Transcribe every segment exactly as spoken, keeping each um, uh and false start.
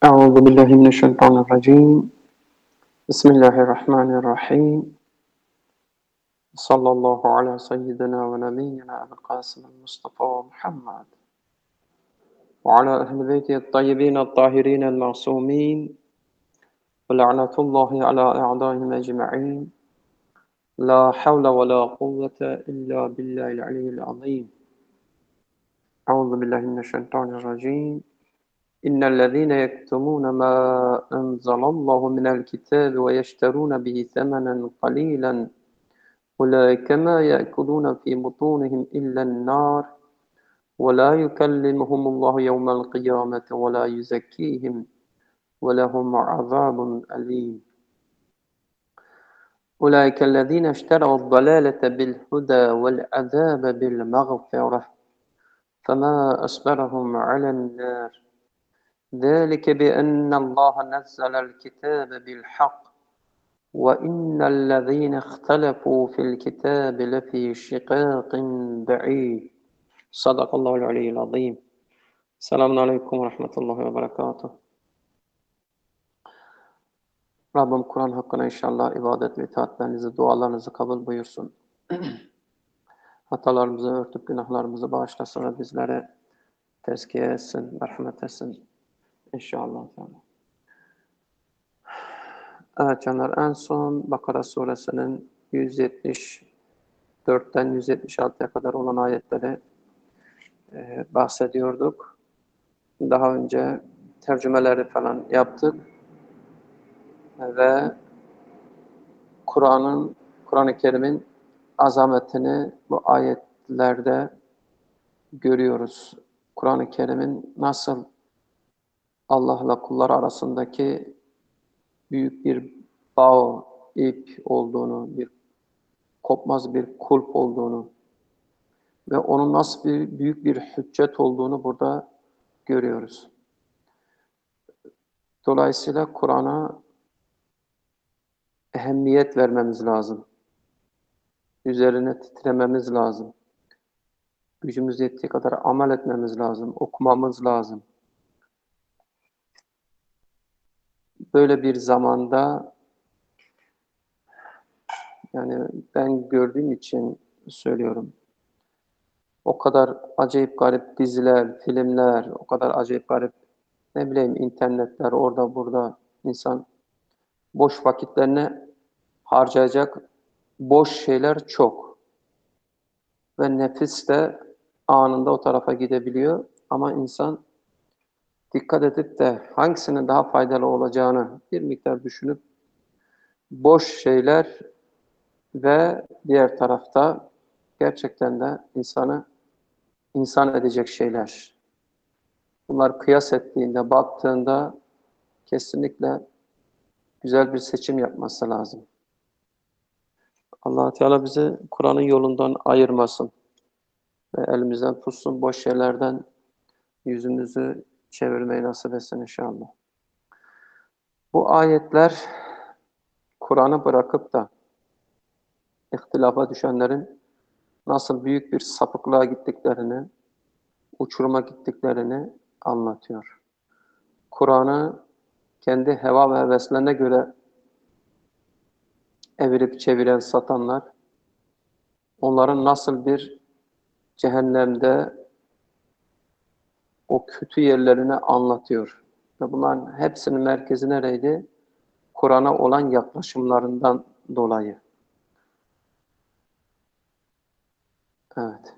أعوذ بالله من الشيطان الرجيم. بسم الله الرحمن الرحيم. صلى الله على سيدنا ونبينا أبي القاسم المصطفى محمد وعلى أهل بيته الطيبين الطاهرين المعصومين ولعنة الله على أعدائهم أجمعين. لا حول ولا قوة إلا بالله العلي العظيم. أعوذ بالله من الشيطان الرجيم. إن الذين يكتمون ما أنزل الله من الكتاب ويشترون به ثمنا قليلا أولئك ما يأكلون في بطونهم إلا النار ولا يكلمهم الله يوم القيامة ولا يزكيهم ولهم عذاب أليم. أولئك الذين اشتروا الضلالة بالهدى والعذاب بالمغفرة فما أصبرهم على النار ذلك بأن الله نزل الكتاب بالحق وإن الذين اختلفوا في الكتاب لفي شقاق بعيد. Sadakallahu aleyhil azim. Selamun aleyküm ve rahmetullahi ve berekatuhu. Rabbim Kur'an hakkında inşallah ibadet ve itaatlerinizi, dualarınızı kabul buyursun. Hatalarımızı örtüp günahlarımızı bağışlasın ve bizlere tezkiye etsin, merhamet etsin. İnşallah. Evet canlar, en son Bakara suresinin yüz yetmiş dörtten yüz yetmiş altıya kadar olan ayetleri e, bahsediyorduk. Daha önce tercümeleri falan yaptık ve Kur'an'ın, Kur'an-ı Kerim'in azametini bu ayetlerde görüyoruz. Kur'an-ı Kerim'in nasıl Allah'la kullar arasındaki büyük bir bağ, ip olduğunu, bir kopmaz bir kulp olduğunu ve onun nasıl bir büyük bir hüccet olduğunu burada görüyoruz. Dolayısıyla Kur'an'a ehemmiyet vermemiz lazım. Üzerine titrememiz lazım. Gücümüz yettiği kadar amel etmemiz lazım, okumamız lazım. Böyle bir zamanda, yani ben gördüğüm için söylüyorum, o kadar acayip garip diziler, filmler, o kadar acayip garip, ne bileyim, internetler, orada burada insan boş vakitlerini harcayacak boş şeyler çok. Ve nefis de anında o tarafa gidebiliyor. Ama insan dikkat edip de hangisinin daha faydalı olacağını bir miktar düşünüp boş şeyler ve diğer tarafta gerçekten de insanı insan edecek şeyler. Bunlar kıyas ettiğinde, baktığında kesinlikle güzel bir seçim yapması lazım. Allah Teala bizi Kur'an'ın yolundan ayırmasın ve elimizden tutsun, boş şeylerden yüzümüzü çevirmeyi nasip etsin inşallah. Bu ayetler Kur'an'ı bırakıp da ihtilafa düşenlerin nasıl büyük bir sapıklığa gittiklerini, uçuruma gittiklerini anlatıyor. Kur'an'ı kendi heva ve heveslerine göre evirip çeviren satanlar, onların nasıl bir cehennemde o kötü yerlerini anlatıyor. Ve bunların hepsinin merkezi nereydi? Kur'an'a olan yaklaşımlarından dolayı. Evet.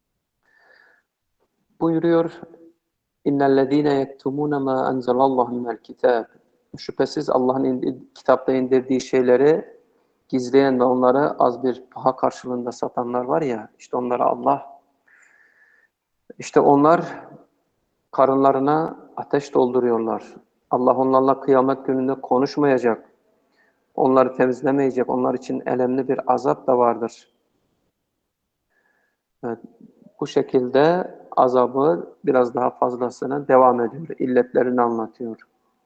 Buyuruyor, İnnellezîne yektumûne mâ enzelallahu minel kitâb. Şüphesiz Allah'ın indir, kitapta indirdiği şeyleri gizleyen ve onları az bir paha karşılığında satanlar var ya, işte onlara Allah, işte onlar karınlarına ateş dolduruyorlar. Allah onlarla kıyamet gününde konuşmayacak. Onları temizlemeyecek. Onlar için elemli bir azap da vardır. Evet, bu şekilde azabı biraz daha fazlasına devam ediyor. İlletlerini anlatıyor.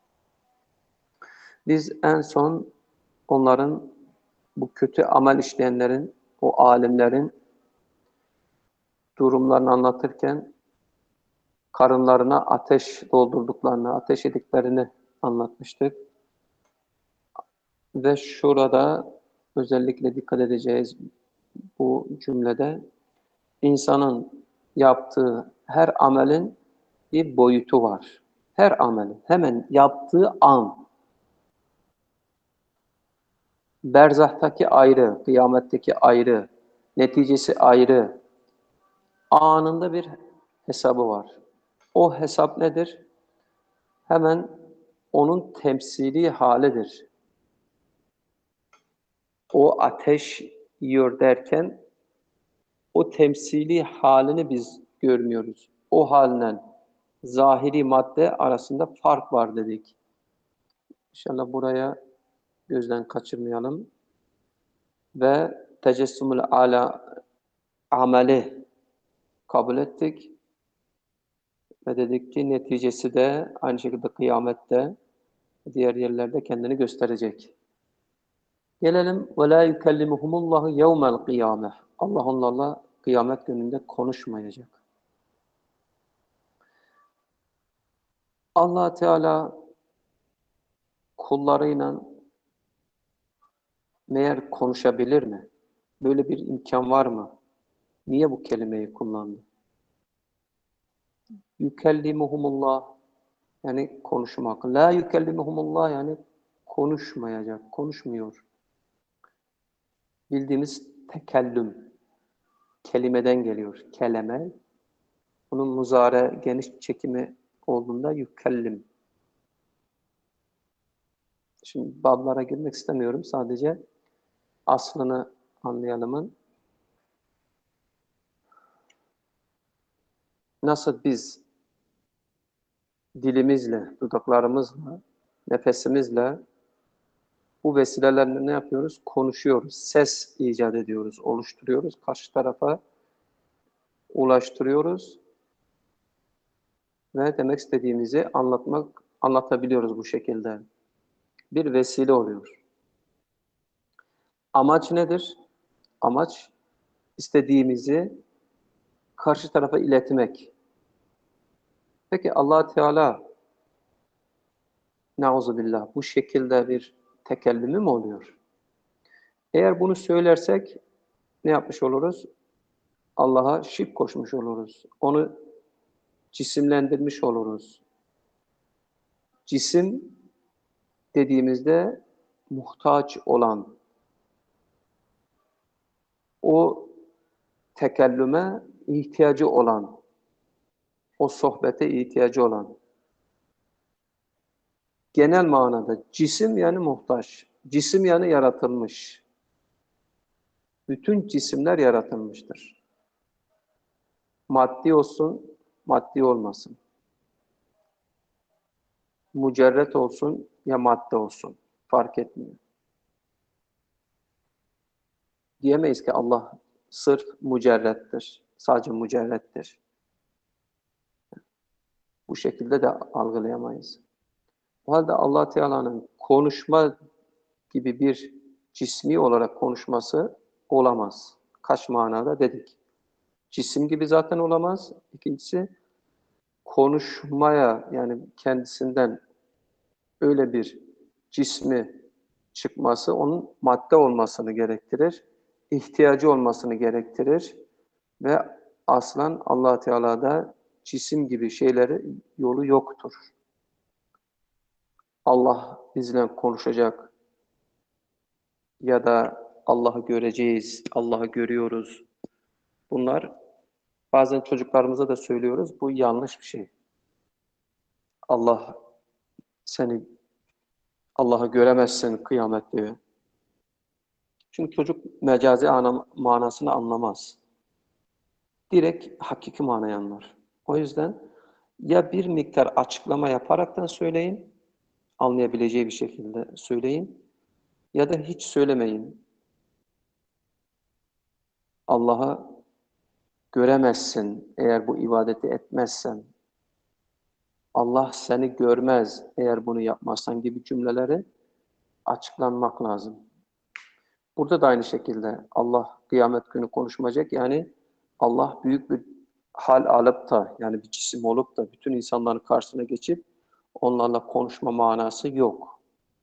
Biz en son onların, bu kötü amel işleyenlerin, o alimlerin durumlarını anlatırken karınlarına ateş doldurduklarını, ateş yediklerini anlatmıştık. Ve şurada özellikle dikkat edeceğiz bu cümlede, insanın yaptığı her amelin bir boyutu var. Her amelin, hemen yaptığı an, berzahtaki ayrı, kıyametteki ayrı, neticesi ayrı, anında bir hesabı var. O hesap nedir? Hemen onun temsili halidir. O ateş yiyor derken o temsili halini biz görmüyoruz. O halinden zahiri madde arasında fark var dedik. İnşallah buraya gözden kaçırmayalım. Ve tecessümül ala ameli kabul ettik. Ve dedik ki neticesi de aynı şekilde kıyamette, diğer yerlerde kendini gösterecek. Gelelim ve la yukellimuhumullahu yevmel kıyameh. Allah onlarla kıyamet gününde konuşmayacak. Allah Teala kullarıyla meğer konuşabilir mi? Böyle bir imkan var mı? Niye bu kelimeyi kullandı? Yükellimuhumullah yani konuşmak. La yükellimuhumullah yani konuşmayacak, konuşmuyor. Bildiğimiz tekellüm kelimeden geliyor. Keleme. Bunun muzare geniş çekimi olduğunda yükellim. Şimdi bablara girmek istemiyorum. Sadece aslını anlayalımın. Nasıl biz dilimizle, dudaklarımızla, nefesimizle bu vesilelerle ne yapıyoruz? Konuşuyoruz. Ses icat ediyoruz, oluşturuyoruz. Karşı tarafa ulaştırıyoruz. Ve demek istediğimizi anlatmak, anlatabiliyoruz bu şekilde. Bir vesile oluyor. Amaç nedir? Amaç istediğimizi karşı tarafa iletmek. Peki Allah Teala nauzubillah bu şekilde bir tekellümü mü oluyor? Eğer bunu söylersek ne yapmış oluruz? Allah'a şirk koşmuş oluruz. Onu cisimlendirmiş oluruz. Cisim dediğimizde muhtaç olan, o tekellüme ihtiyacı olan, o sohbete ihtiyacı olan. Genel manada cisim yani muhtaç, cisim yani yaratılmış. Bütün cisimler yaratılmıştır. Maddi olsun, maddi olmasın. Mücerret olsun ya madde olsun. Fark etmiyor. Diyemeyiz ki Allah sırf mücerrettir. Sadece mücerrettir. Bu şekilde de algılayamayız. O halde Allah Teala'nın konuşma gibi bir cismi olarak konuşması olamaz. Kaç manada dedik. Cisim gibi zaten olamaz. İkincisi konuşmaya yani kendisinden öyle bir cismi çıkması onun madde olmasını gerektirir. İhtiyacı olmasını gerektirir ve aslen Allah Teala'da cisim gibi şeyleri yolu yoktur. Allah bizle konuşacak ya da Allah'ı göreceğiz, Allah'ı görüyoruz. Bunlar bazen çocuklarımıza da söylüyoruz. Bu yanlış bir şey. Allah seni Allah'ı göremezsin kıyamet diyor. Çünkü çocuk mecazi manasını anlamaz. Direkt hakiki manayı anlar. O yüzden ya bir miktar açıklama yaparaktan söyleyin, anlayabileceği bir şekilde söyleyin ya da hiç söylemeyin. Allah'ı göremezsin eğer bu ibadeti etmezsen. Allah seni görmez eğer bunu yapmazsan gibi cümleleri açıklanmak lazım. Burada da aynı şekilde Allah kıyamet günü konuşmayacak. Yani Allah büyük bir hal alıp da, yani bir cisim olup da bütün insanların karşısına geçip onlarla konuşma manası yok.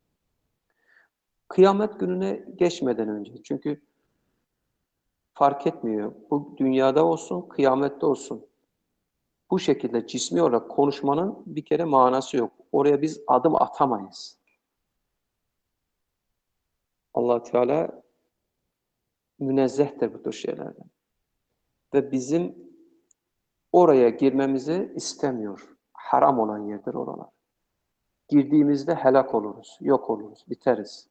Kıyamet gününe geçmeden önce, çünkü fark etmiyor. Bu dünyada olsun, kıyamette olsun. Bu şekilde cismi olarak konuşmanın bir kere manası yok. Oraya biz adım atamayız. Allah Teala münezzehtir bu tür şeylerden. Ve bizim oraya girmemizi istemiyor. Haram olan yerdir oralar. Girdiğimizde helak oluruz, yok oluruz, biteriz.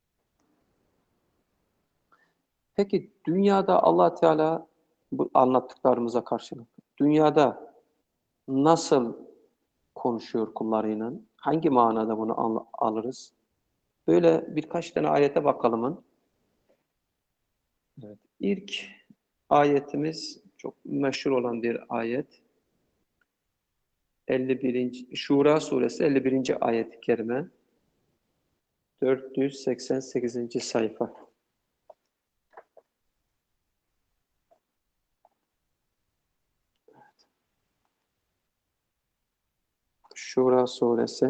Peki dünyada Allah Teala bu anlattıklarımıza karşılık, dünyada nasıl konuşuyor kullarıyla? Hangi manada bunu al alırız? Böyle birkaç tane ayete bakalım. Evet. İlk ayetimiz çok meşhur olan bir ayet. elli birinci. Şura suresi elli birinci ayet-i kerime. dört yüz seksen sekizinci sayfa. Şura suresi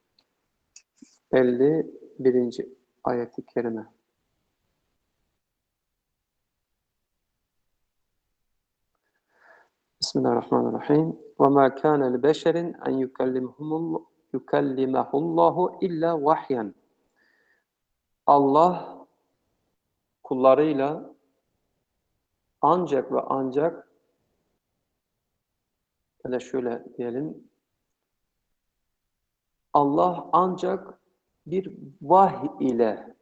elli birinci ayet-i kerime. Bismillahirrahmanirrahim. وَمَا كَانَ لِبَشَرٍ أَنْ يُكَلِّمَهُ اللّٰهُ إِلَّا وَحْيًا. Allah kullarıyla ancak ve ancak, ya da şöyle diyelim, Allah ancak bir vahiy ile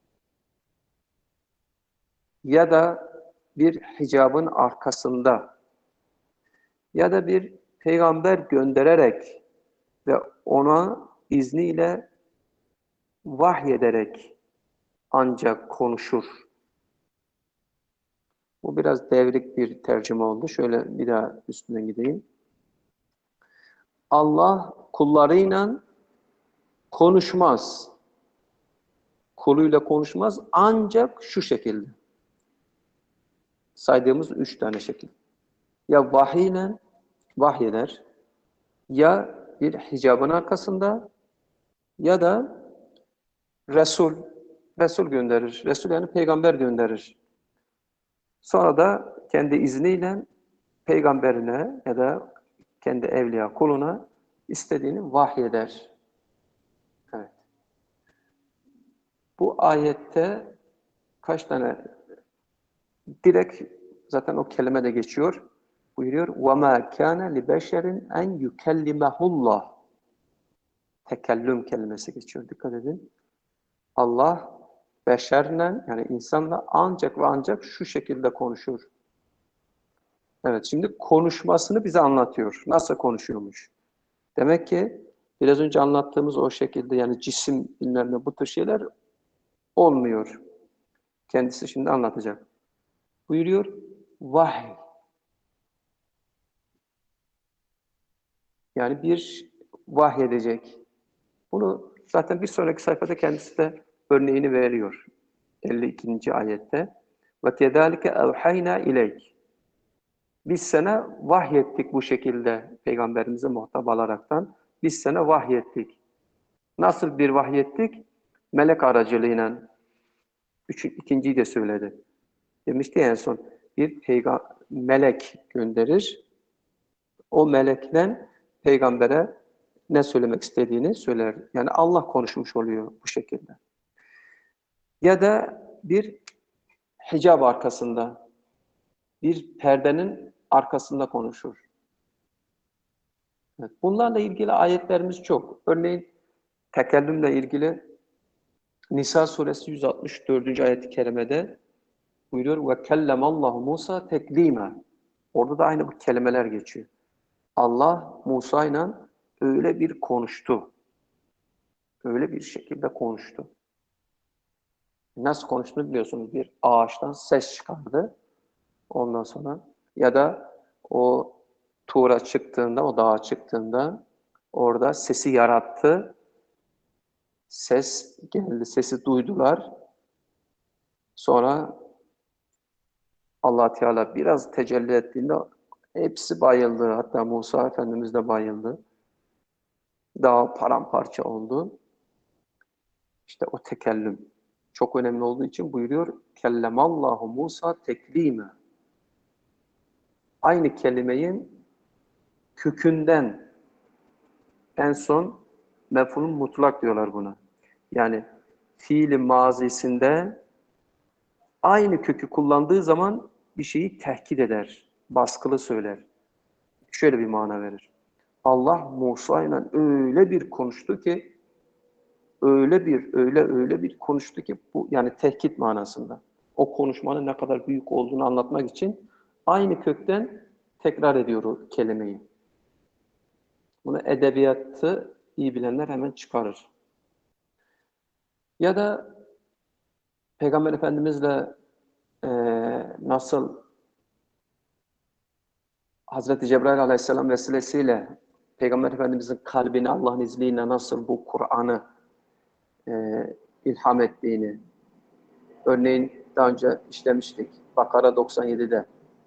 ya da bir hicabın arkasında ya da bir peygamber göndererek ve ona izniyle vahyederek ancak konuşur. Bu biraz devrik bir tercüme oldu. Şöyle bir daha üstüne gideyim. Allah kullarıyla konuşmaz. Kuluyla konuşmaz ancak şu şekilde. Saydığımız üç tane şekil. Ya vahiyle vahyeder, ya bir hicabın arkasında ya da Resul, Resul gönderir. Resul yani peygamber gönderir. Sonra da kendi izniyle peygamberine ya da kendi evliya kuluna istediğini vahyeder. Evet. Bu ayette kaç tane direkt zaten o kelime de geçiyor. Buyuruyor: وَمَا كَانَ لِبَشَرٍ اَنْ يُكَلِّمَهُ اللّٰهِ. Tekellüm kelimesi geçiyor. Dikkat edin. Allah beşerle, yani insanla ancak ve ancak şu şekilde konuşur. Evet, şimdi konuşmasını bize anlatıyor. Nasıl konuşuyormuş? Demek ki biraz önce anlattığımız o şekilde, yani cisim bilmem ne, bu tür şeyler olmuyor. Kendisi şimdi anlatacak. Buyuruyor, vahiy. Yani bir vahyedecek. Bunu zaten bir sonraki sayfada kendisi de örneğini veriyor. elli ikinci ayette. وَكَذَٰلِكَ اَوْحَيْنَا اِلَيْكِ. Biz sana vahyettik bu şekilde, peygamberimize muhatap alaraktan. Biz sana vahyettik. Nasıl bir vahyettik? Melek aracılığıyla. Üç, ikinciyi de söyledi. Demişti en son, bir peygamber melek gönderir. O melekle peygambere ne söylemek istediğini söyler. Yani Allah konuşmuş oluyor bu şekilde. Ya da bir hicab arkasında, bir perdenin arkasında konuşur. Evet, bunlarla ilgili ayetlerimiz çok. Örneğin tekellümle ilgili Nisa suresi yüz altmış dördüncü ayet-i kerimede buyuruyor ve kellemallahu Musa teklima. Orada da aynı bu kelimeler geçiyor. Allah Musa'yla öyle bir konuştu. Öyle bir şekilde konuştu. Nasıl konuştuğunu biliyorsunuz. Bir ağaçtan ses çıkardı. Ondan sonra ya da o Tuğra çıktığında, o dağa çıktığında orada sesi yarattı. Ses geldi, sesi duydular. Sonra Allah Teala biraz tecelli ettiğinde Hepsi bayıldı. Hatta Musa Efendimiz de bayıldı. Dağ paramparça oldu. İşte o tekellüm çok önemli olduğu için buyuruyor. Kellemallahu Musa teklime. Aynı kelimeyin kökünden en son mef'ulun mutlak diyorlar buna. Yani fiili mazisinde aynı kökü kullandığı zaman bir şeyi tehkit eder, baskılı söyler. Şöyle bir mana verir. Allah Musa ile öyle bir konuştu ki, öyle bir, öyle öyle bir konuştu ki, bu yani tehkit manasında. O konuşmanın ne kadar büyük olduğunu anlatmak için aynı kökten tekrar ediyor o kelimeyi. Bunu edebiyatı iyi bilenler hemen çıkarır. Ya da Peygamber Efendimizle e, nasıl Hazreti Cebrail Aleyhisselam vesilesiyle Peygamber Efendimizin kalbine Allah'ın izniyle nasıl bu Kur'an'ı e, ilham ettiğini, örneğin daha önce işlemiştik. Bakara doksan yedide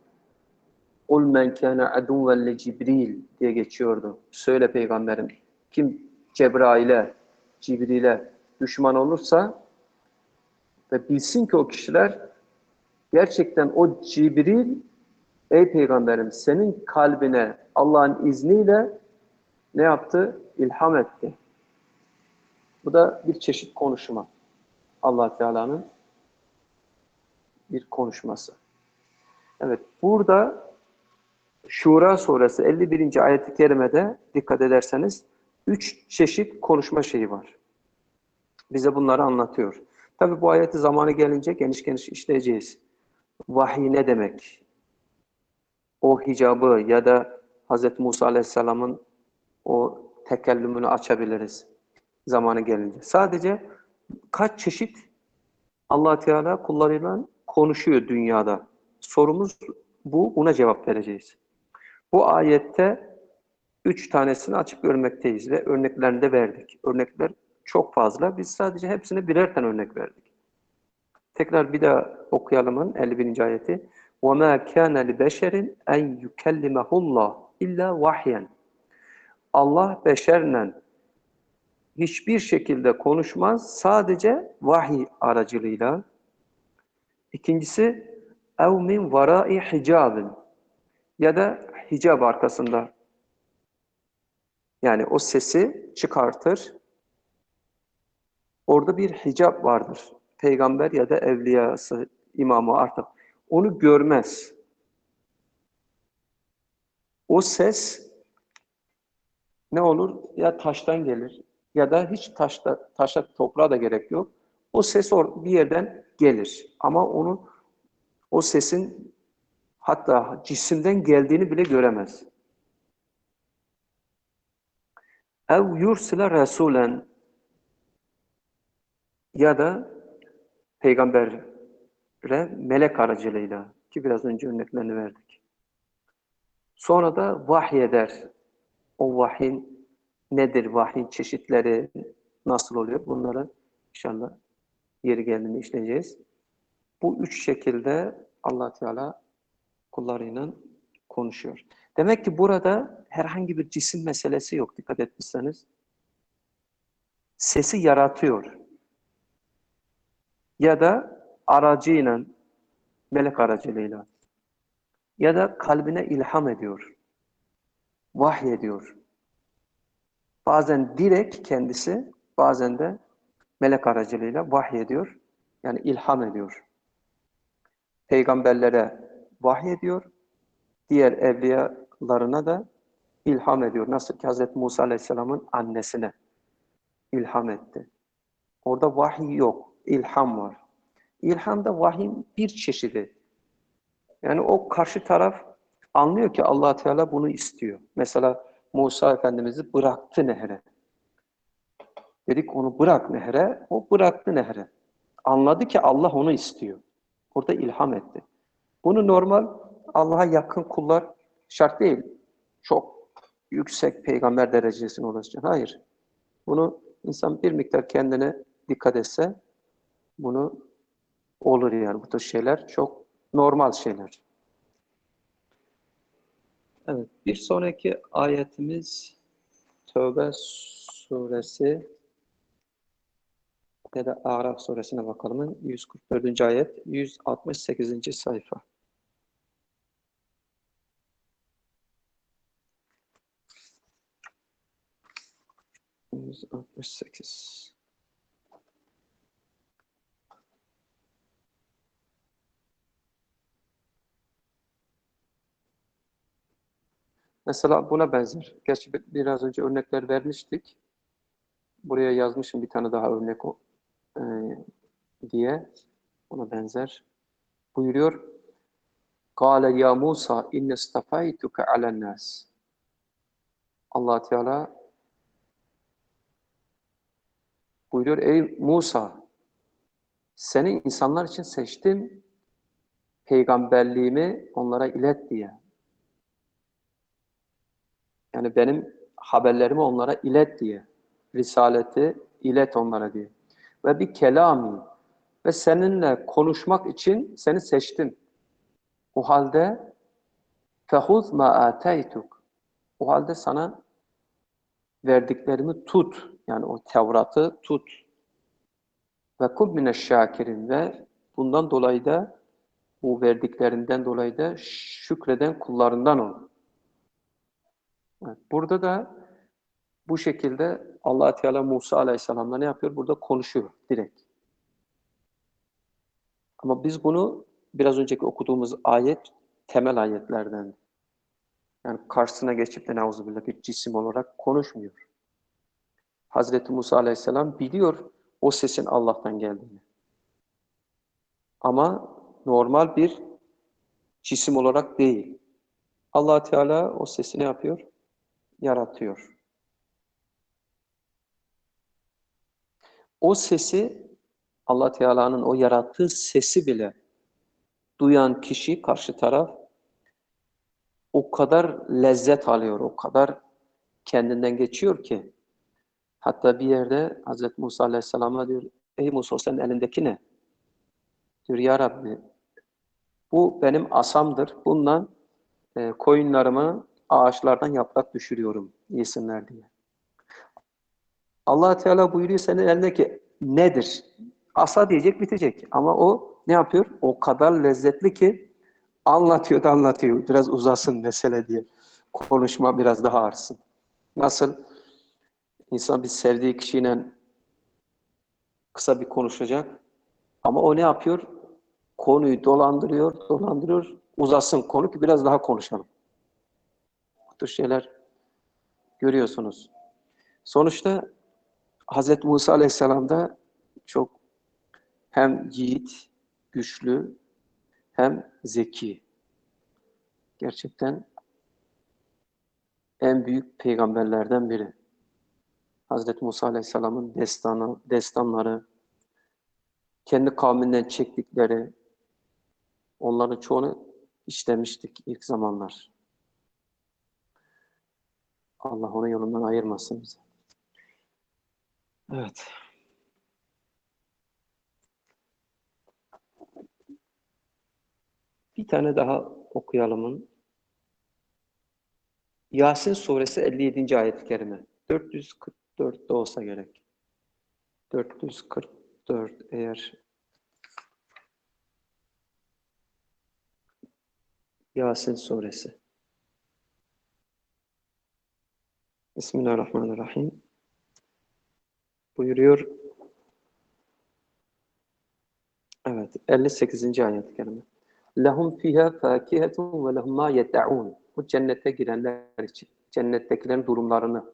"Kul men kâne aduvven le Cibril" diye geçiyordu. Söyle peygamberim, kim Cebrail'e, Cibril'e düşman olursa ve bilsin ki o kişiler gerçekten o Cibril, ey peygamberim senin kalbine Allah'ın izniyle ne yaptı? İlham etti. Bu da bir çeşit konuşma. Allah Teala'nın bir konuşması. Evet, burada Şura suresi elli birinci ayet-i kerimede dikkat ederseniz üç çeşit konuşma şeyi var. Bize bunları anlatıyor. Tabi bu ayeti zamanı gelince geniş geniş işleyeceğiz. Vahiy ne demek? O hicabı ya da Hazreti Musa Aleyhisselam'ın o tekellümünü açabiliriz zamanı gelince. Sadece kaç çeşit Allah Teala kullarıyla konuşuyor dünyada. Sorumuz bu, buna cevap vereceğiz. Bu ayette üç tanesini açık görmekteyiz ve örneklerini de verdik. Örnekler çok fazla. Biz sadece hepsine birer tane örnek verdik. Tekrar bir daha okuyalımın elli birinci ayeti. وَمَا كَانَ لِبَشَرٍ اَنْ يُكَلِّمَهُ اللّٰهِ اِلَّا وَحْيًا. Allah beşerle hiçbir şekilde konuşmaz, sadece vahiy aracılığıyla. İkincisi, اَوْ مِنْ وَرَائِ حِجَابٍ, ya da hicab arkasında. Yani o sesi çıkartır. Orada bir hicab vardır. Peygamber ya da evliyası, imamı artık onu görmez. O ses ne olur? Ya taştan gelir ya da hiç taşta, taşa, toprağa da gerek yok. O ses bir yerden gelir. Ama onu, o sesin hatta cisimden geldiğini bile göremez. Ev yursile rasulen, ya da peygambere melek aracılığıyla, ki biraz önce örneklerini verdik. Sonra da vahyeder. O vahyin nedir? Vahyin çeşitleri nasıl oluyor? Bunları inşallah yeri geldiğinde işleyeceğiz. Bu üç şekilde Allah Teala kullarıyla konuşuyor. Demek ki burada herhangi bir cisim meselesi yok, dikkat etmişseniz. Sesi yaratıyor. Ya da aracıyla, melek aracılığıyla. Ya da kalbine ilham ediyor. Vahy ediyor. Bazen direkt kendisi, bazen de melek aracılığıyla vahy ediyor. Yani ilham ediyor. Peygamberlere vahy ediyor. Diğer evliyalarına da ilham ediyor. Nasıl ki Hazreti Musa Aleyhisselam'ın annesine ilham etti. Orada vahiy yok, ilham var. İlham da vahyin bir çeşidi. Yani o karşı taraf anlıyor ki Allah Teala bunu istiyor. Mesela Musa Efendimiz'i bıraktı nehre. Dedik onu bırak nehre, o bıraktı nehre. Anladı ki Allah onu istiyor. Orada ilham etti. Bunu normal Allah'a yakın kullar şart değil. Çok yüksek peygamber derecesine ulaşacak. Hayır. Bunu insan bir miktar kendine dikkat etse bunu olur yani. Bu tür şeyler çok normal şeyler. Evet, bir sonraki ayetimiz Tövbe suresi ya da Araf suresine bakalım. yüz kırk dördüncü ayet, yüz altmış sekizinci sayfa. yüz altmış sekiz. Mesela buna benzer. Gerçi biraz önce örnekler vermiştik. Buraya yazmışım bir tane daha örnek e, diye. Ona benzer. Buyuruyor. Kâle ya Musa inne istafaytuke alen nas. Allah Teala buyuruyor. Ey Musa, seni insanlar için seçtim. Peygamberliğimi onlara ilet diye. Yani benim haberlerimi onlara ilet diye. Risaleti ilet onlara diye. Ve bir kelami ve seninle konuşmak için seni seçtim. O halde fehuz ma ateytuk. O halde sana verdiklerimi tut. Yani o Tevrat'ı tut. Ve kul mineşşâkirin ve bundan dolayı da bu verdiklerinden dolayı da şükreden kullarından ol. Evet, burada da bu şekilde Allah Teala Musa Aleyhisselam'la ne yapıyor? Burada konuşuyor direkt. Ama biz bunu biraz önceki okuduğumuz ayet temel ayetlerden. Yani karşısına geçip de neuzubillah bir cisim olarak konuşmuyor. Hazreti Musa Aleyhisselam biliyor o sesin Allah'tan geldiğini. Ama normal bir cisim olarak değil. Allah Teala o sesi ne yapıyor? Yaratıyor. O sesi Allah Teala'nın o yarattığı sesi bile duyan kişi, karşı taraf o kadar lezzet alıyor, o kadar kendinden geçiyor ki hatta bir yerde Hazreti Musa Aleyhisselam'a diyor, ey Musa senin elindeki ne? Diyor ya Rabbi bu benim asamdır. Bundan e, koyunlarımı ağaçlardan yaprak düşürüyorum yesinler diye. Allah Teala buyuruyor senin elindeki nedir? Asa diyecek bitecek. Ama o ne yapıyor? O kadar lezzetli ki anlatıyor da anlatıyor. Biraz uzasın mesele diye. Konuşma biraz daha artsın. Nasıl? İnsan bir sevdiği kişiyle kısa bir konuşacak. Ama o ne yapıyor? Konuyu dolandırıyor, dolandırıyor. Uzasın konu ki biraz daha konuşalım. Bu tür şeyler görüyorsunuz. Sonuçta Hazreti Musa Aleyhisselam da çok hem yiğit, güçlü, hem zeki. Gerçekten en büyük peygamberlerden biri. Hazreti Musa Aleyhisselam'ın destanı, destanları, kendi kavminden çektikleri, onların çoğunu işlemiştik ilk zamanlar. Allah onun yolundan ayırmasın bizi. Evet. Bir tane daha okuyalım. Yasin suresi elli yedinci ayet-i kerime. dört yüz kırk dörtte olsa gerek. dört yüz kırk dört eğer Yasin suresi. Bismillahirrahmanirrahim. Buyuruyor. Evet, elli sekizinci ayet-i kerime. Lehum fiha fakihetun ve lehum ma yed'un. Bu cennete girenler için. Cennettekilerin durumlarını.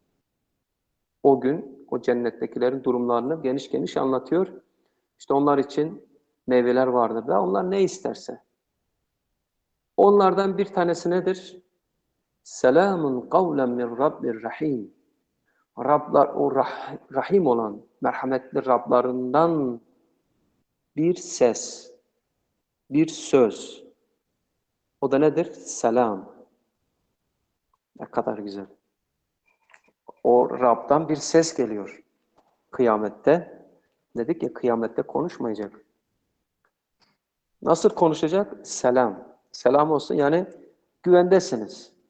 O gün o cennettekilerin durumlarını geniş geniş anlatıyor. İşte onlar için meyveler vardır ve onlar ne isterse. Onlardan bir tanesi nedir? Selamun kavlen min Rabbir Rahim. Rablar o rah, Rahim olan merhametli Rablarından bir ses, bir söz. O da nedir? Selam. Ne kadar güzel. O Rab'dan bir ses geliyor kıyamette. Dedik ya kıyamette konuşmayacak. Nasıl konuşacak? Selam. Selam olsun yani güvendesiniz.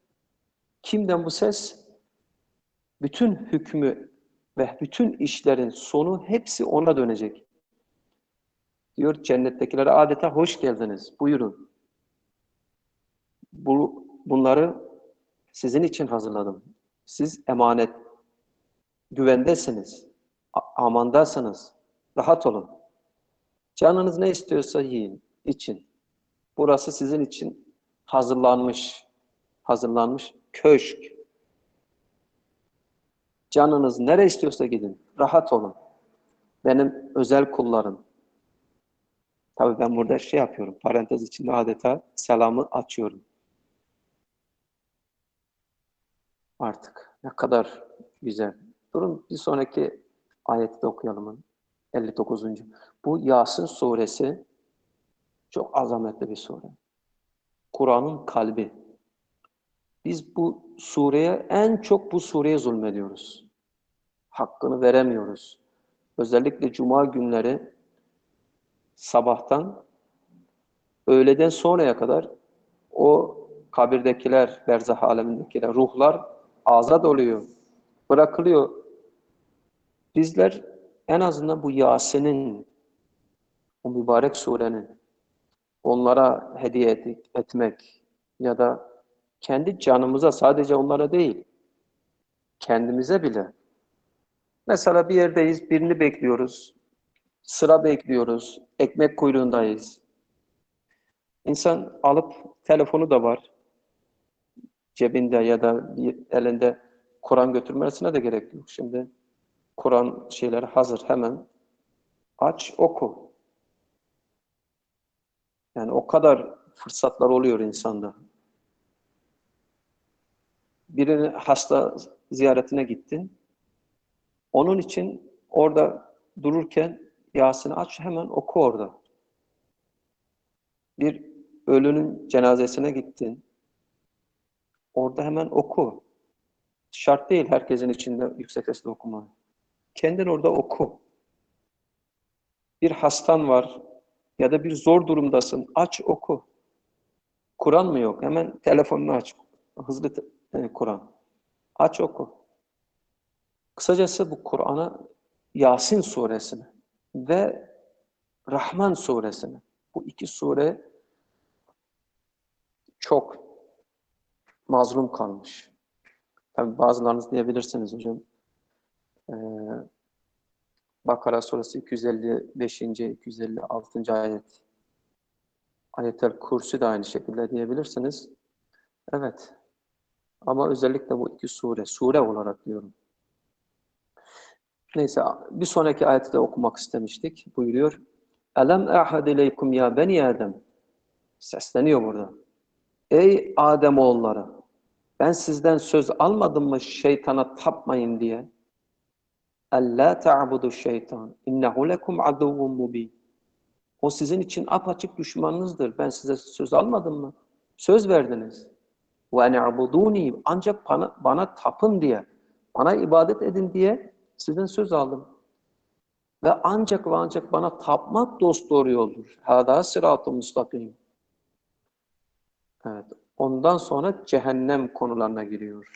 Kimden bu ses? Bütün hükmü ve bütün işlerin sonu hepsi ona dönecek. Diyor cennettekilere adeta hoş geldiniz, buyurun. Bu, bunları sizin için hazırladım. Siz emanet, güvendesiniz, amandasınız, rahat olun. Canınız ne istiyorsa yiyin, için. Burası sizin için hazırlanmış, hazırlanmış köşk. Canınız nereye istiyorsa gidin, rahat olun. Benim özel kullarım. Tabii ben burada şey yapıyorum, parantez içinde adeta selamı açıyorum. Artık ne kadar güzel. Durun bir sonraki ayeti de okuyalım. elli dokuzuncu Bu Yasin suresi çok azametli bir sure. Kur'an'ın kalbi. Biz bu sureye en çok bu sureye zulmediyoruz. Hakkını veremiyoruz. Özellikle cuma günleri sabahtan öğleden sonraya kadar o kabirdekiler, berzah alemindekiler, ruhlar azat oluyor, bırakılıyor. Bizler en azından bu Yasin'in, o mübarek surenin onlara hediye et, etmek ya da kendi canımıza, sadece onlara değil, kendimize bile. Mesela bir yerdeyiz, birini bekliyoruz, sıra bekliyoruz, ekmek kuyruğundayız. İnsan alıp, telefonu da var cebinde ya da bir elinde, Kur'an götürmesine de gerek yok. Şimdi Kur'an şeyleri hazır, hemen aç, oku. Yani o kadar fırsatlar oluyor insanda. Birini hasta ziyaretine gittin. Onun için orada dururken Yasin'i aç, hemen oku orada. Bir ölünün cenazesine gittin. Orada hemen oku. Şart değil herkesin içinde yüksek sesle okuma. Kendin orada oku. Bir hastan var ya da bir zor durumdasın. Aç, oku. Kur'an mı yok? Hemen telefonunu aç. Hızlı e, Kur'an. Aç, oku. Kısacası bu Kur'an'a, Yasin suresini ve Rahman suresini, bu iki sure çok mazlum kalmış. Tabii bazılarınız diyebilirsiniz hocam, e, Bakara suresi iki yüz elli beşinci iki yüz elli altıncı ayet, Ayetel Kursi de aynı şekilde diyebilirsiniz. Evet. Ama özellikle bu iki sure, sure olarak diyorum. Neyse, bir sonraki ayeti de okumak istemiştik. Buyuruyor. Elem ahad ileykum ya beni Adem. Sesleniyor burada. Ey Adem oğulları, ben sizden söz almadım mı şeytana tapmayın diye? Ellâ ta'budu şeytan. İnnehu lekum aduvvun mubin. O sizin için apaçık düşmanınızdır. Ben size söz almadım mı? Söz verdiniz. Ve ne'budûni. Ancak bana, bana tapın diye, bana ibadet edin diye sizden söz aldım. Ve ancak ve ancak bana tapmak dosdoğru yoldur. Hâdâ sırat-ı müstakim. Evet. Ondan sonra cehennem konularına giriyor.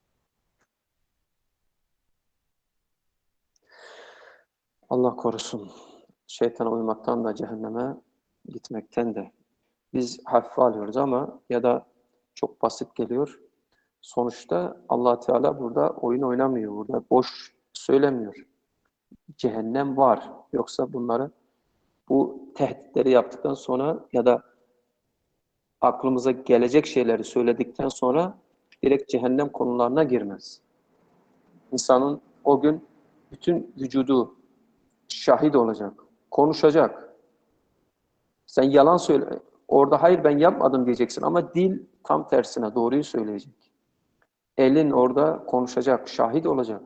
Allah korusun. Şeytana uymaktan da cehenneme gitmekten de. Biz hafife alıyoruz ama ya da çok basit geliyor. Sonuçta Allah Teala burada oyun oynamıyor. Burada boş söylemiyor. Cehennem var. Yoksa bunları, bu tehditleri yaptıktan sonra ya da aklımıza gelecek şeyleri söyledikten sonra direkt cehennem konularına girmez. İnsanın o gün bütün vücudu şahit olacak, konuşacak. Sen yalan söyle, orada hayır ben yapmadım diyeceksin ama dil tam tersine doğruyu söyleyecek. Elin orada konuşacak, şahit olacak.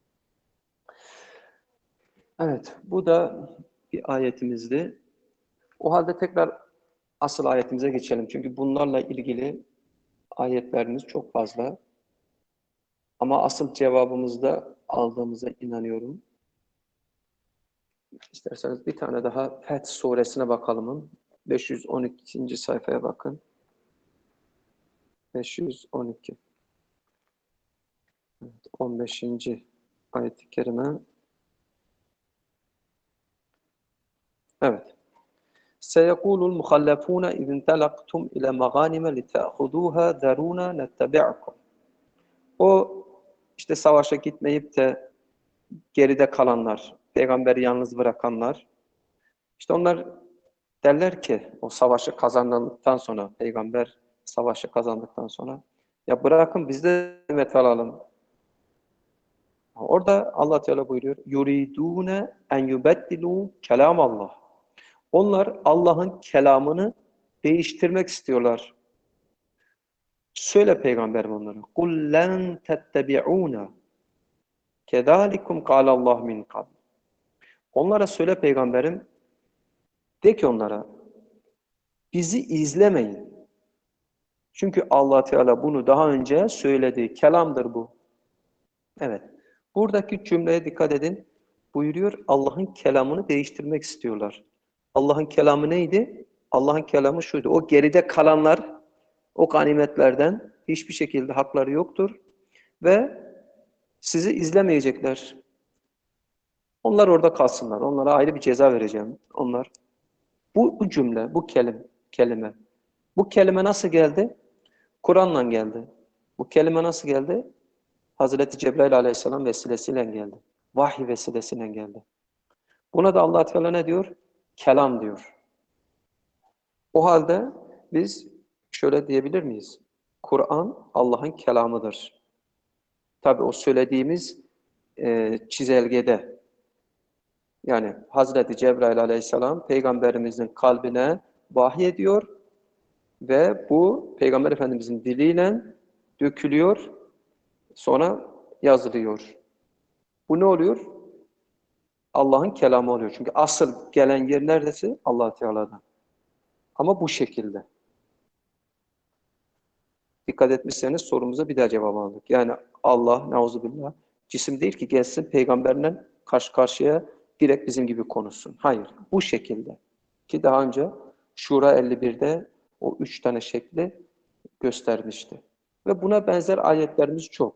Evet, bu da bir ayetimizdi. O halde tekrar asıl ayetimize geçelim. Çünkü bunlarla ilgili ayetlerimiz çok fazla. Ama asıl cevabımızda aldığımıza inanıyorum. İsterseniz bir tane daha Feth suresine bakalım. beş yüz on ikinci sayfaya bakın. beş yüz on iki. on beşinci ayet-i kerime. Evet. Seyekulul muhallefûne izin telaktum ile mağanime li te'hudûhâ derûnâ nettebi'akum. O işte savaşa gitmeyip de geride kalanlar, peygamberi yalnız bırakanlar, işte onlar derler ki o savaşı kazandıktan sonra, peygamber savaşı kazandıktan sonra, ya bırakın biz de ganimet alalım. Orada Allah Teala buyuruyor, yuridûne en yubeddilû kelâmallah. Onlar Allah'ın kelamını değiştirmek istiyorlar. Söyle peygamberim onlara. قُلْ لَنْ تَتَّبِعُونَ كَذَٰلِكُمْ قَالَ اللّٰهُ مِنْ قَبْلِ. Onlara söyle peygamberim, de ki onlara, bizi izlemeyin. Çünkü Allah Teala bunu daha önce söyledi. Kelamdır bu. Evet. Buradaki cümleye dikkat edin. Buyuruyor, Allah'ın kelamını değiştirmek istiyorlar. Allah'ın kelamı neydi? Allah'ın kelamı şuydu. O geride kalanlar, o ganimetlerden hiçbir şekilde hakları yoktur. Ve sizi izlemeyecekler. Onlar orada kalsınlar. Onlara ayrı bir ceza vereceğim. Onlar. Bu, bu cümle, bu kelim, kelime. Bu kelime nasıl geldi? Kur'an'la geldi. Bu kelime nasıl geldi? Hazreti Cebrail Aleyhisselam vesilesiyle geldi. Vahiy vesilesiyle geldi. Buna da Allah Teala ne diyor? Kelam diyor. O halde biz şöyle diyebilir miyiz? Kur'an Allah'ın kelamıdır. Tabi o söylediğimiz e, çizelgede, yani Hazreti Cebrail Aleyhisselam Peygamberimizin kalbine vahiy ediyor ve bu Peygamber Efendimizin diliyle dökülüyor, sonra yazılıyor. Bu ne oluyor? Allah'ın kelamı oluyor. Çünkü asıl gelen yer neredeyse Allah Teala'dan. Ama bu şekilde. Dikkat etmişseniz sorumuza bir daha cevap aldık. Yani Allah, neuzubillah, cisim değil ki gelsin peygamberle karşı karşıya direkt bizim gibi konuşsun. Hayır, bu şekilde. Ki daha önce Şura elli birde o üç tane şekli göstermişti. Ve buna benzer ayetlerimiz çok.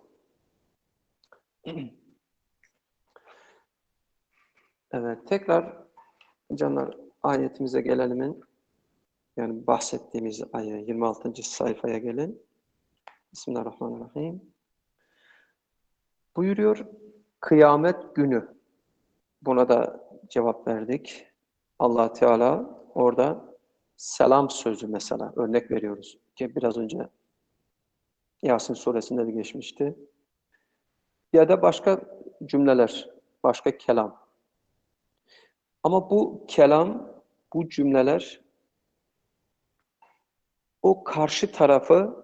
Evet, tekrar canlar ayetimize gelelim. Yani bahsettiğimiz ayet yirmi altıncı sayfaya gelin. Bismillahirrahmanirrahim. Buyuruyor, kıyamet günü. Buna da cevap verdik. Allah Teala orada selam sözü mesela örnek veriyoruz. Ki biraz önce Yasin suresinde de geçmişti. Ya da başka cümleler, başka kelam. Ama bu kelam, bu cümleler o karşı tarafı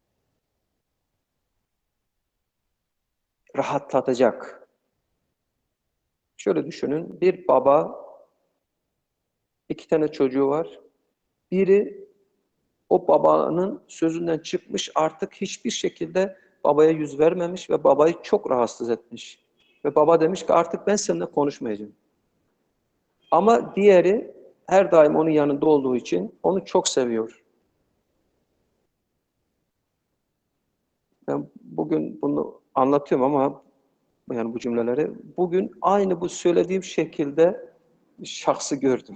rahatlatacak. Şöyle düşünün, bir baba, iki tane çocuğu var. Biri o babanın sözünden çıkmış, artık hiçbir şekilde babaya yüz vermemiş ve babayı çok rahatsız etmiş. Ve baba demiş ki artık ben seninle konuşmayacağım. Ama diğeri her daim onun yanında olduğu için onu çok seviyor. Ben bugün bunu anlatıyorum ama yani bu cümleleri bugün aynı bu söylediğim şekilde şahsı gördüm.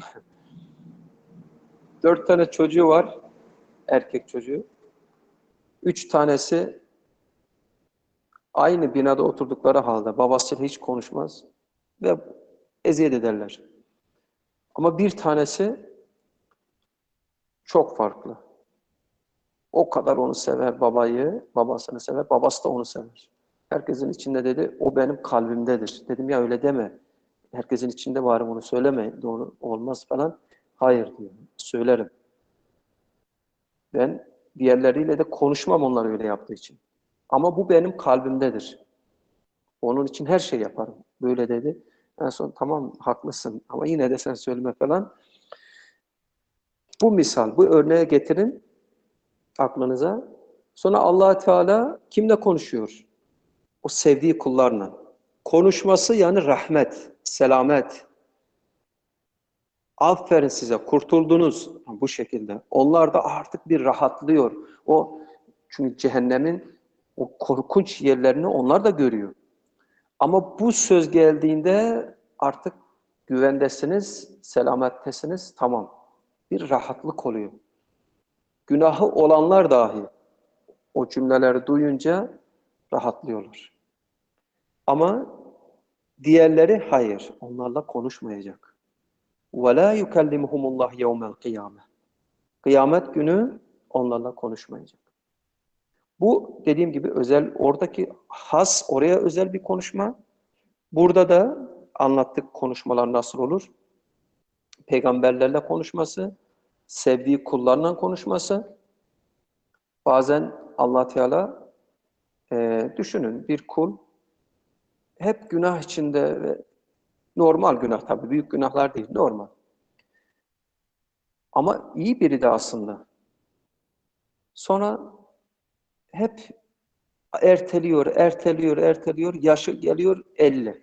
Dört tane çocuğu var, erkek çocuğu. Üç tanesi aynı binada oturdukları halde babasıyla hiç konuşmaz ve eziyet ederler. Ama bir tanesi çok farklı. O kadar onu sever babayı, babasını sever, babası da onu sever. Herkesin içinde dedi, o benim kalbimdedir. Dedim ya öyle deme. Herkesin içinde var bunu söyleme, doğru olmaz falan. Hayır diyor, söylerim. Ben diğerleriyle de konuşmam onlar öyle yaptığı için. Ama bu benim kalbimdedir. Onun için her şey yaparım. Böyle dedi. En son tamam haklısın ama yine de sen söyleme falan. Bu misal, bu örneğe getirin aklınıza. Sonra Allah Teala kimle konuşuyor? O sevdiği kullarla. Konuşması yani rahmet, selamet. Aferin size, kurtuldunuz bu şekilde. Onlar da artık bir rahatlıyor. O çünkü cehennemin O korkunç yerlerini onlar da görüyor. Ama bu söz geldiğinde artık güvendesiniz, selamettesiniz, tamam. Bir rahatlık oluyor. Günahı olanlar dahi o cümleleri duyunca rahatlıyorlar. Ama diğerleri hayır, onlarla konuşmayacak. وَلَا يُكَلِّمُهُمُ اللّٰهِ يَوْمَ الْقِيَامَةِ Kıyamet günü onlarla konuşmayacak. Bu dediğim gibi özel, oradaki has oraya özel bir konuşma. Burada da anlattık konuşmalar nasıl olur. Peygamberlerle konuşması, sevdiği kullarla konuşması. Bazen Allah Teala e, düşünün bir kul hep günah içinde ve normal günah tabii büyük günahlar değil normal. Ama iyi biri de aslında. Sonra hep erteliyor, erteliyor, erteliyor. Yaşı geliyor elli.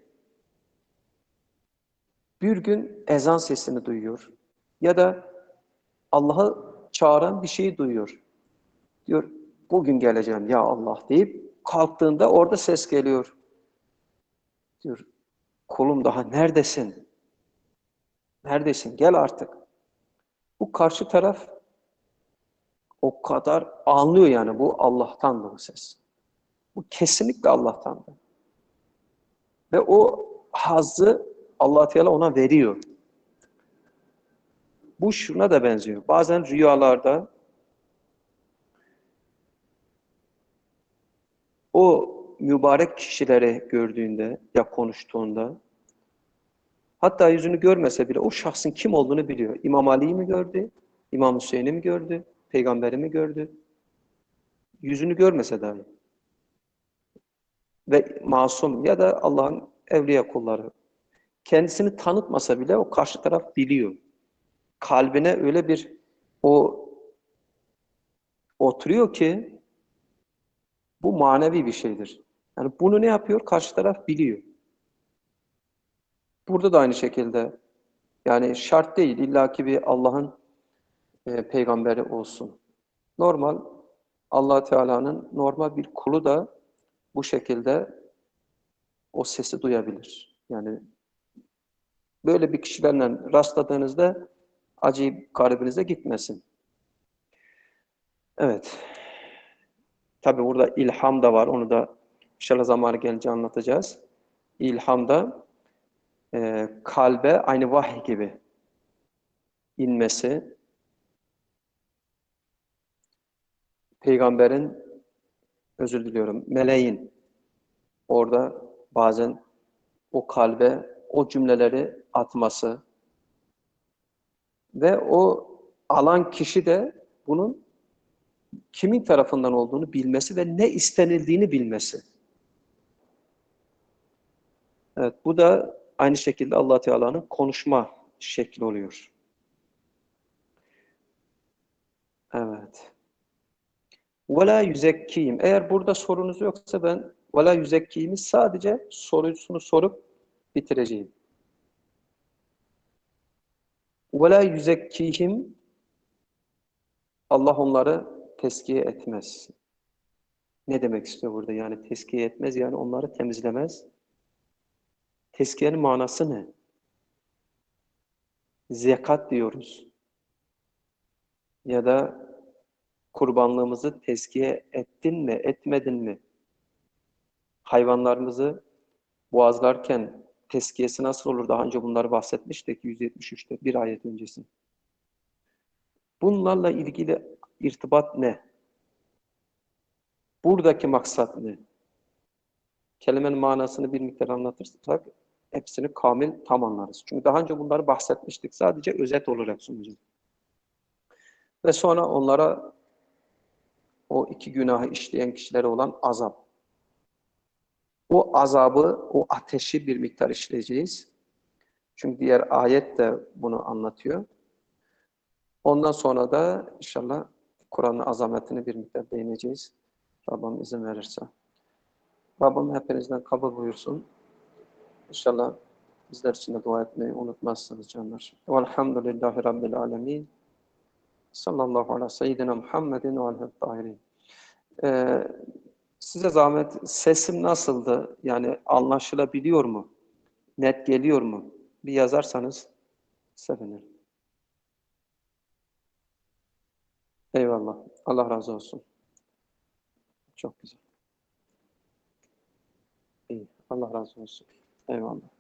Bir gün ezan sesini duyuyor. Ya da Allah'ı çağıran bir şeyi duyuyor. Diyor, bugün geleceğim ya Allah deyip kalktığında orada ses geliyor. Diyor, kulum daha neredesin? Neredesin? Gel artık. Bu karşı taraf o kadar anlıyor yani bu Allah'tandı bu ses. Bu kesinlikle Allah'tandı. Ve o hazzı Allah Teala ona veriyor. Bu şuna da benziyor. Bazen rüyalarda o mübarek kişileri gördüğünde ya konuştuğunda hatta yüzünü görmese bile o şahsın kim olduğunu biliyor. İmam Ali'yi mi gördü? İmam Hüseyin'i mi gördü? Peygamberi mi gördü? Yüzünü görmese dahi. Ve masum ya da Allah'ın evliya kulları. Kendisini tanıtmasa bile o karşı taraf biliyor. Kalbine öyle bir o oturuyor ki bu manevi bir şeydir. Yani bunu ne yapıyor? Karşı taraf biliyor. Burada da aynı şekilde yani şart değil illaki bir Allah'ın e, peygamberi olsun. Normal Allah Teala'nın normal bir kulu da bu şekilde o sesi duyabilir. Yani böyle bir kişilerle rastladığınızda acayip garibinize gitmesin. Evet. Tabi burada ilham da var. Onu da inşallah zamanı gelince anlatacağız. İlham da e, kalbe aynı vahiy gibi inmesi, peygamberin, özür diliyorum, meleğin orada bazen o kalbe o cümleleri atması ve o alan kişi de bunun kimin tarafından olduğunu bilmesi ve ne istenildiğini bilmesi. Evet, bu da aynı şekilde Allah Teala'nın konuşma şekli oluyor. Evet. وَلَا yüzekkiyim. Eğer burada sorunuz yoksa ben وَلَا yüzekkiyimi sadece sorusunu sorup bitireceğim. وَلَا yüzekkihim Allah onları tezkiye etmez. Ne demek istiyor burada? Yani tezkiye etmez, yani onları temizlemez. Tezkiyenin manası ne? Zekat diyoruz. Ya da kurbanlığımızı tezkiye ettin mi, etmedin mi? Hayvanlarımızı boğazlarken tezkiyesi nasıl olur? Daha önce bunları bahsetmiştik yüz yetmiş üçte bir ayet öncesi. Bunlarla ilgili irtibat ne? Buradaki maksat ne? Kelimenin manasını bir miktar anlatırsak hepsini kamil tam anlarız. Çünkü daha önce bunları bahsetmiştik. Sadece özet olarak sunacağım. Ve sonra onlara o iki günahı işleyen kişilere olan azap. O azabı, o ateşi bir miktar işleyeceğiz. Çünkü diğer ayet de bunu anlatıyor. Ondan sonra da inşallah Kur'an'ın azametini bir miktar değineceğiz. Rabbim izin verirse. Rabbim hepinizden kabul buyursun. İnşallah bizler için de dua etmeyi unutmazsınız canlar. Velhamdülillahi Rabbil alemin. Sallallahu ala seyyidina Muhammedin ve aleyhi tahirin. Ee, Size zahmet, sesim nasıldı? Yani anlaşılabiliyor mu? Net geliyor mu? Bir yazarsanız sevinirim. Eyvallah. Allah razı olsun. Çok güzel. İyi. Allah razı olsun. Eyvallah.